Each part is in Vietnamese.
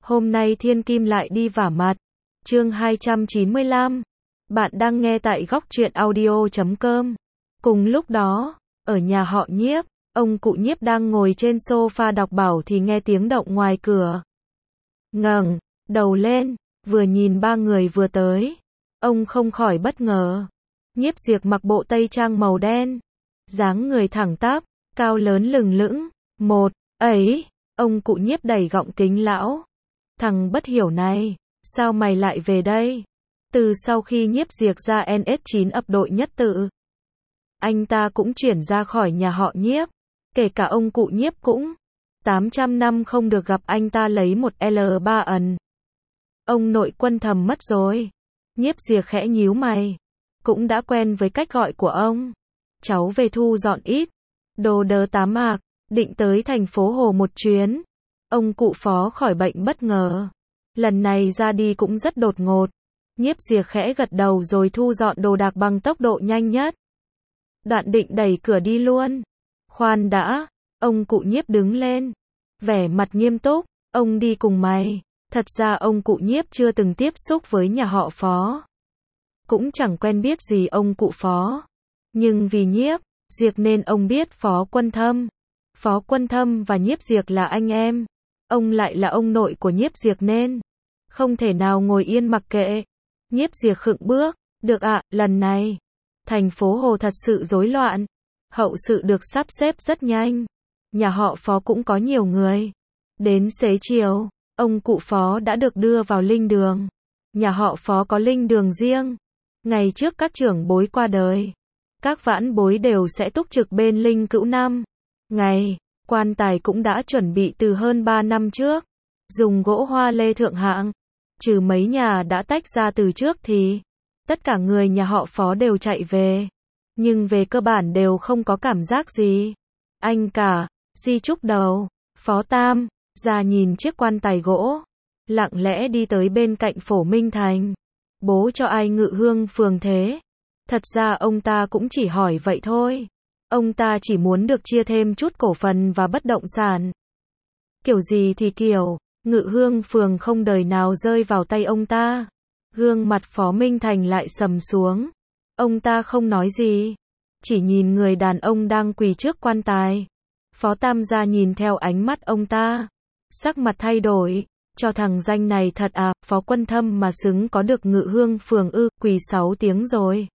Hôm nay Thiên Kim lại đi vả mặt. Chương 295. Bạn đang nghe tại góc truyện audio.com. Cùng lúc đó, ở nhà họ Nhiếp, ông cụ Nhiếp đang ngồi trên sofa đọc bảo thì nghe tiếng động ngoài cửa. Ngẩng đầu lên, vừa nhìn ba người vừa tới, ông không khỏi bất ngờ. Nhiếp Diệc mặc bộ tây trang màu đen, dáng người thẳng tắp, cao lớn lừng lững. Ấy, ông cụ Nhiếp đẩy gọng kính lão. Thằng bất hiểu này, sao mày lại về đây? Từ sau khi Nhiếp Diệc ra NS9 ập đội nhất tự, anh ta cũng chuyển ra khỏi nhà họ Nhiếp, kể cả ông cụ Nhiếp cũng 800 năm không được gặp anh ta lấy một L3 ẩn. Ông nội Quân thầm mất rồi. Nhiếp Diệc khẽ nhíu mày, cũng đã quen với cách gọi của ông. Cháu về thu dọn ít đồ đớ tá mạc, định tới thành phố Hồ một chuyến. Ông cụ Phó khỏi bệnh bất ngờ, lần này ra đi cũng rất đột ngột. Nhiếp Diệc khẽ gật đầu rồi thu dọn đồ đạc bằng tốc độ nhanh nhất. Đoạn định đẩy cửa đi luôn. Khoan đã, ông cụ Nhiếp đứng lên, vẻ mặt nghiêm túc. Ông đi cùng mày. Thật ra ông cụ Nhiếp chưa từng tiếp xúc với nhà họ Phó, cũng chẳng quen biết gì ông cụ Phó. Nhưng vì Nhiếp Diệc nên ông biết Phó Quân Thâm. Phó Quân Thâm và Nhiếp Diệc là anh em. Ông lại là ông nội của Nhiếp Diệc nên không thể nào ngồi yên mặc kệ. Nhiếp Diệc khựng bước. Được ạ, lần này thành phố Hồ thật sự rối loạn. Hậu sự được sắp xếp rất nhanh. Nhà họ Phó cũng có nhiều người. Đến xế chiều, ông cụ Phó đã được đưa vào linh đường. Nhà họ Phó có linh đường riêng. Ngày trước các trưởng bối qua đời, các vãn bối đều sẽ túc trực bên linh cữu 5 ngày. Quan tài cũng đã chuẩn bị từ hơn 3 năm trước, dùng gỗ hoa lê thượng hạng. Trừ mấy nhà đã tách ra từ trước thì tất cả người nhà họ Phó đều chạy về. Nhưng về cơ bản đều không có cảm giác gì. Anh cả, di chúc đầu, Phó Tam, ra nhìn chiếc quan tài gỗ, lặng lẽ đi tới bên cạnh Phổ Minh Thành. Bố cho ai ngự hương phường thế? Thật ra ông ta cũng chỉ hỏi vậy thôi. Ông ta chỉ muốn được chia thêm chút cổ phần và bất động sản. Kiểu gì thì kiểu, ngự hương phường không đời nào rơi vào tay ông ta. Gương mặt Phó Minh Thành lại sầm xuống. Ông ta không nói gì, chỉ nhìn người đàn ông đang quỳ trước quan tài. Phó Tam gia nhìn theo ánh mắt ông ta, sắc mặt thay đổi. Cho thằng danh này thật à, Phó Quân Thâm mà xứng có được ngự hương phường ư, quỳ 6 tiếng rồi.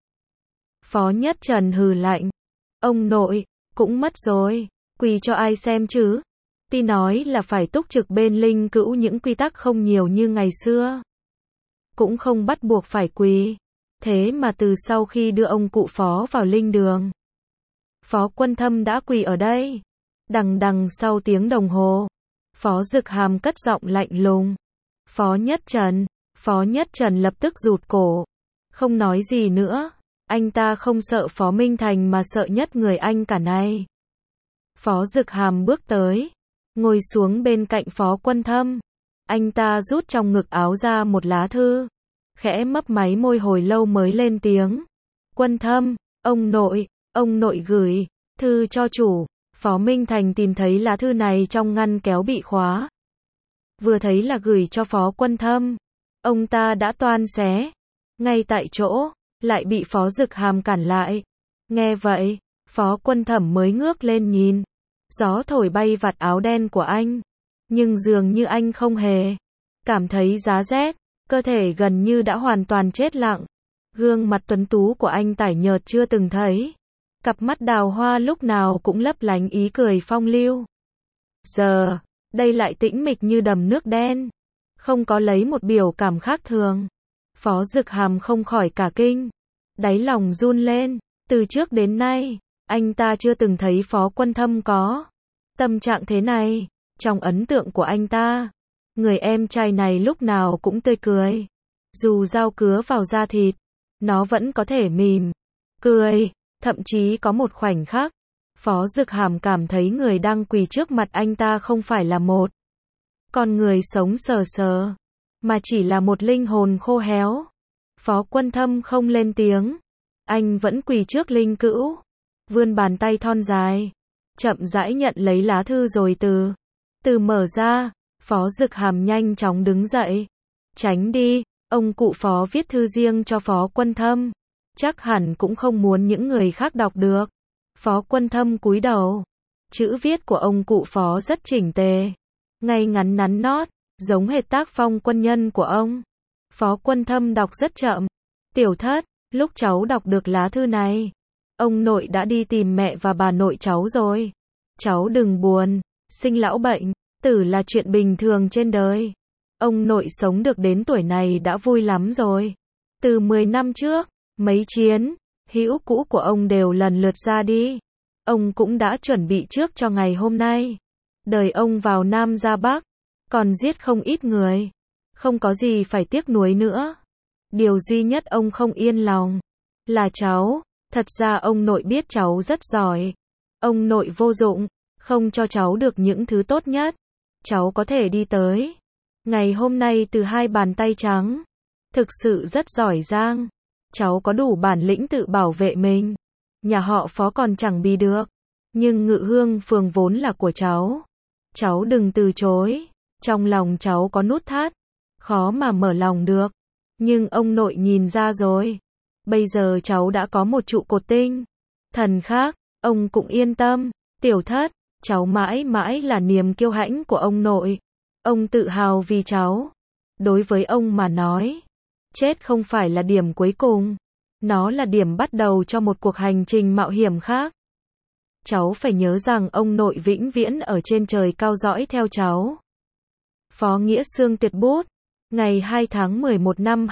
Phó Nhất Trần hừ lạnh. Ông nội, cũng mất rồi, quỳ cho ai xem chứ? Ti nói là phải túc trực bên linh cữu, những quy tắc không nhiều như ngày xưa. Cũng không bắt buộc phải quỳ. Thế mà từ sau khi đưa ông cụ Phó vào linh đường, Phó Quân Thâm đã quỳ ở đây. Đằng đằng sau tiếng đồng hồ, Phó Dực Hàm cất giọng lạnh lùng. Phó Nhất Trần lập tức rụt cổ, không nói gì nữa. Anh ta không sợ Phó Minh Thành mà sợ nhất người anh cả này. Phó Dực Hàm bước tới, ngồi xuống bên cạnh Phó Quân Thâm. Anh ta rút trong ngực áo ra một lá thư, khẽ mấp máy môi hồi lâu mới lên tiếng. Quân Thâm, ông nội gửi thư cho chủ. Phó Minh Thành tìm thấy lá thư này trong ngăn kéo bị khóa. Vừa thấy là gửi cho Phó Quân Thâm, ông ta đã toan xé ngay tại chỗ, lại bị Phó Dực Hàm cản lại. Nghe vậy, Phó Quân Thẩm mới ngước lên nhìn. Gió thổi bay vạt áo đen của anh, nhưng dường như anh không hề cảm thấy giá rét, cơ thể gần như đã hoàn toàn chết lặng. Gương mặt tuấn tú của anh tái nhợt chưa từng thấy. Cặp mắt đào hoa lúc nào cũng lấp lánh ý cười phong lưu. Giờ, đây lại tĩnh mịch như đầm nước đen, không có lấy một biểu cảm khác thường. Phó Dực Hàm không khỏi cả kinh, đáy lòng run lên. Từ trước đến nay, anh ta chưa từng thấy Phó Quân Thâm có tâm trạng thế này. Trong ấn tượng của anh ta, người em trai này lúc nào cũng tươi cười. Dù dao cứa vào da thịt, nó vẫn có thể mỉm cười. Thậm chí có một khoảnh khắc, Phó Dực Hàm cảm thấy người đang quỳ trước mặt anh ta không phải là một con người sống sờ sờ, mà chỉ là một linh hồn khô héo. Phó Quân Thâm không lên tiếng. Anh vẫn quỳ trước linh cữu, vươn bàn tay thon dài, chậm rãi nhận lấy lá thư rồi từ từ mở ra. Phó Dực Hàm nhanh chóng đứng dậy. Tránh đi, ông cụ Phó viết thư riêng cho Phó Quân Thâm. Chắc hẳn cũng không muốn những người khác đọc được. Phó Quân Thâm cúi đầu. Chữ viết của ông cụ Phó rất chỉnh tề, ngay ngắn nắn nót, giống hệt tác phong quân nhân của ông. Phó Quân Thâm đọc rất chậm. Tiểu Thất, lúc cháu đọc được lá thư này, ông nội đã đi tìm mẹ và bà nội cháu rồi. Cháu đừng buồn, sinh lão bệnh, tử là chuyện bình thường trên đời. Ông nội sống được đến tuổi này đã vui lắm rồi. Từ 10 năm trước, mấy chiến hữu cũ của ông đều lần lượt ra đi. Ông cũng đã chuẩn bị trước cho ngày hôm nay. Đời ông vào Nam ra Bắc, còn giết không ít người. Không có gì phải tiếc nuối nữa. Điều duy nhất ông không yên lòng là cháu. Thật ra ông nội biết cháu rất giỏi. Ông nội vô dụng, không cho cháu được những thứ tốt nhất. Cháu có thể đi tới ngày hôm nay từ hai bàn tay trắng. Thực sự rất giỏi giang. Cháu có đủ bản lĩnh tự bảo vệ mình. Nhà họ Phó còn chẳng bị được. Nhưng Ngự Hương Phường vốn là của cháu. Cháu đừng từ chối. Trong lòng cháu có nút thắt, khó mà mở lòng được. Nhưng ông nội nhìn ra rồi. Bây giờ cháu đã có một trụ cột tinh thần khác, ông cũng yên tâm. Tiểu Thất, cháu mãi mãi là niềm kiêu hãnh của ông nội. Ông tự hào vì cháu. Đối với ông mà nói, chết không phải là điểm cuối cùng. Nó là điểm bắt đầu cho một cuộc hành trình mạo hiểm khác. Cháu phải nhớ rằng ông nội vĩnh viễn ở trên trời cao dõi theo cháu. Phó Nghĩa Xương tuyệt bút. Ngày 2 tháng 11 năm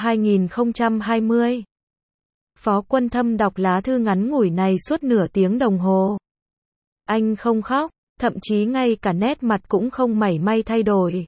2020. Phó Quân Thâm đọc lá thư ngắn ngủi này suốt nửa tiếng đồng hồ. Anh không khóc, thậm chí ngay cả nét mặt cũng không mảy may thay đổi.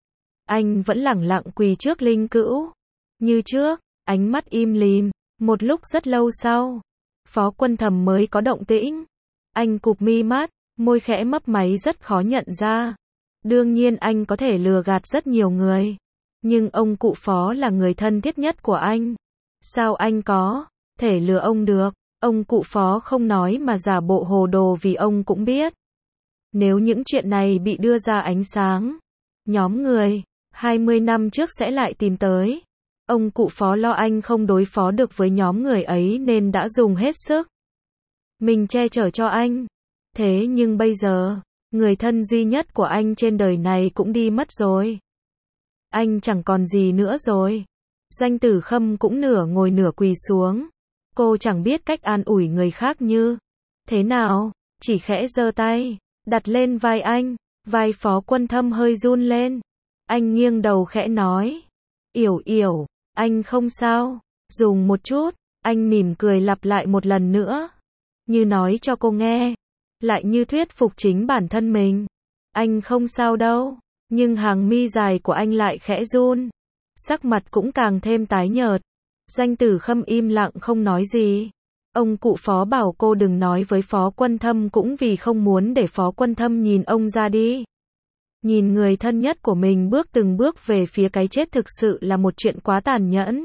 Anh vẫn lẳng lặng quỳ trước linh cữu. Như trước, ánh mắt im lìm. Một lúc rất lâu sau, Phó Quân Thâm mới có động tĩnh. Anh cụp mi mắt, môi khẽ mấp máy rất khó nhận ra. Đương nhiên anh có thể lừa gạt rất nhiều người. Nhưng ông cụ Phó là người thân thiết nhất của anh. Sao anh có thể lừa ông được? Ông cụ Phó không nói mà giả bộ hồ đồ vì ông cũng biết. Nếu những chuyện này bị đưa ra ánh sáng, nhóm người 20 năm trước sẽ lại tìm tới. Ông cụ Phó lo anh không đối phó được với nhóm người ấy nên đã dùng hết sức mình che chở cho anh. Thế nhưng bây giờ, người thân duy nhất của anh trên đời này cũng đi mất rồi. Anh chẳng còn gì nữa rồi. Doanh Tử Khâm cũng nửa ngồi nửa quỳ xuống. Cô chẳng biết cách an ủi người khác như thế nào, chỉ khẽ giơ tay đặt lên vai anh. Vai Phó Quân Thâm hơi run lên. Anh nghiêng đầu khẽ nói, Yểu Yểu, anh không sao. Dùng một chút. Anh mỉm cười lặp lại một lần nữa, như nói cho cô nghe, lại như thuyết phục chính bản thân mình. Anh không sao đâu. Nhưng hàng mi dài của anh lại khẽ run. Sắc mặt cũng càng thêm tái nhợt. Doanh Tử Khâm im lặng không nói gì. Ông cụ Phó bảo cô đừng nói với Phó Quân Thâm cũng vì không muốn để Phó Quân Thâm nhìn ông ra đi. Nhìn người thân nhất của mình bước từng bước về phía cái chết thực sự là một chuyện quá tàn nhẫn.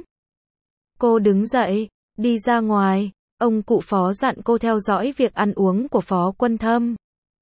Cô đứng dậy, đi ra ngoài. Ông cụ Phó dặn cô theo dõi việc ăn uống của Phó Quân Thâm.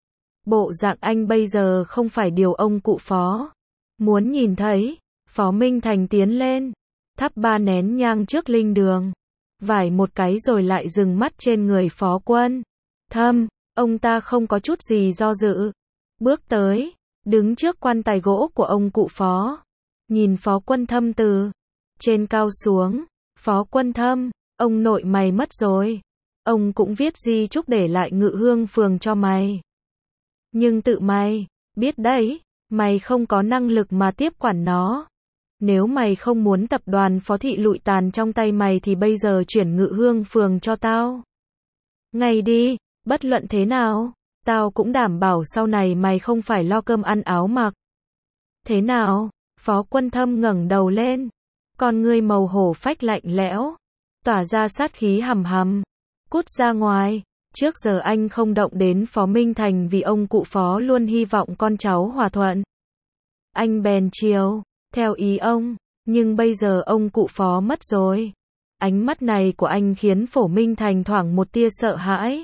Bộ dạng anh bây giờ không phải điều ông cụ Phó muốn nhìn thấy. Phó Minh Thành tiến lên, thắp 3 nén nhang trước linh đường, vải một cái rồi lại dừng mắt trên người Phó Quân Thâm. Ông ta không có chút gì do dự, bước tới, đứng trước quan tài gỗ của ông cụ Phó, nhìn Phó Quân Thâm từ trên cao xuống. Phó Quân Thâm, ông nội mày mất rồi. Ông cũng viết di chúc để lại Ngự Hương Phường cho mày. Nhưng tự mày biết đấy, mày không có năng lực mà tiếp quản nó. Nếu mày không muốn tập đoàn Phó Thị lụi tàn trong tay mày thì bây giờ chuyển Ngự Hương Phường cho tao ngay đi. Bất luận thế nào, tao cũng đảm bảo sau này mày không phải lo cơm ăn áo mặc. Thế nào? Phó Quân Thâm ngẩng đầu lên, con ngươi màu hổ phách lạnh lẽo, tỏa ra sát khí hầm hầm. Cút ra ngoài. Trước giờ anh không động đến Phó Minh Thành vì ông cụ Phó luôn hy vọng con cháu hòa thuận. Anh bèn chiều theo ý ông. Nhưng bây giờ ông cụ Phó mất rồi. Ánh mắt này của anh khiến Phổ Minh Thành thoảng một tia sợ hãi.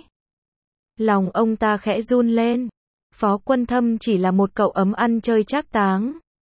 Lòng ông ta khẽ run lên. Phó Quân Thâm chỉ là một cậu ấm ăn chơi trác táng.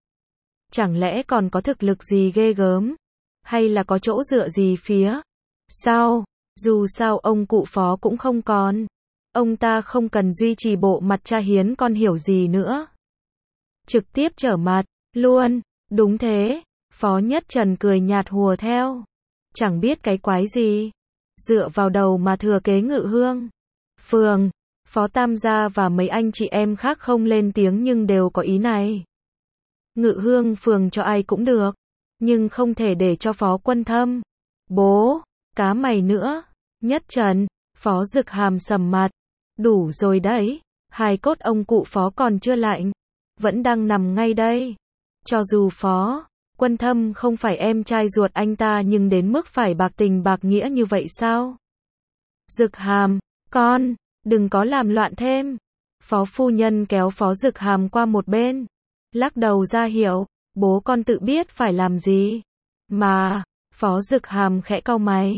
Chẳng lẽ còn có thực lực gì ghê gớm? Hay là có chỗ dựa gì phía sau? Dù sao ông cụ Phó cũng không còn. Ông ta không cần duy trì bộ mặt cha hiến con hiểu gì nữa. Trực tiếp trở mặt, luôn. Đúng thế. Phó Nhất Trần cười nhạt hùa theo. Chẳng biết cái quái gì. Dựa vào đầu mà thừa kế Ngự Hương Phường. Phó Tam gia và mấy anh chị em khác không lên tiếng nhưng đều có ý này. Ngự Hương Phường cho ai cũng được, nhưng không thể để cho Phó Quân Thâm. Bố, cá mày nữa. Nhất Trần, Phó Dực Hàm sầm mặt. Đủ rồi đấy, hài cốt ông cụ Phó còn chưa lạnh, vẫn đang nằm ngay đây. Cho dù Phó Quân Thâm không phải em trai ruột anh ta nhưng đến mức phải bạc tình bạc nghĩa như vậy sao? Dực Hàm, con, đừng có làm loạn thêm. Phó phu nhân kéo Phó Dực Hàm qua một bên, lắc đầu ra hiệu, bố con tự biết phải làm gì. Mà, Phó Dực Hàm khẽ cau mày.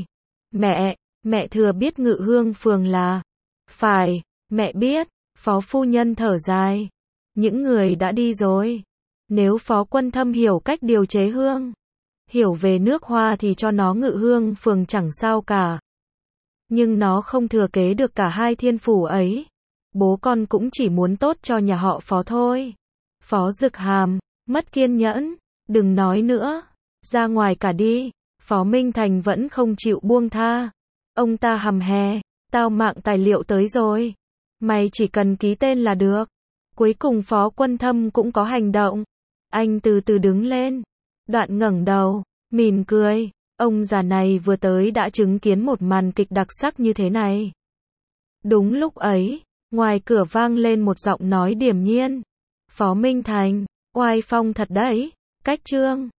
Mẹ thừa biết Ngự Hương Phường là. Phải, mẹ biết. Phó phu nhân thở dài. Những người đã đi rồi. Nếu Phó Quân Thâm hiểu cách điều chế hương, hiểu về nước hoa thì cho nó Ngự Hương Phường chẳng sao cả. Nhưng nó không thừa kế được cả hai thiên phủ ấy. Bố con cũng chỉ muốn tốt cho nhà họ Phó thôi. Phó Dực Hàm mất kiên nhẫn. Đừng nói nữa. Ra ngoài cả đi. Phó Minh Thành vẫn không chịu buông tha. Ông ta hầm hè. Tao mạng tài liệu tới rồi. Mày chỉ cần ký tên là được. Cuối cùng Phó Quân Thâm cũng có hành động. Anh từ từ đứng lên. Đoạn ngẩng đầu, mỉm cười. Ông già này vừa tới đã chứng kiến một màn kịch đặc sắc như thế này. Đúng lúc ấy, ngoài cửa vang lên một giọng nói điềm nhiên. Phó Minh Thành, oai phong thật đấy. Cách trương.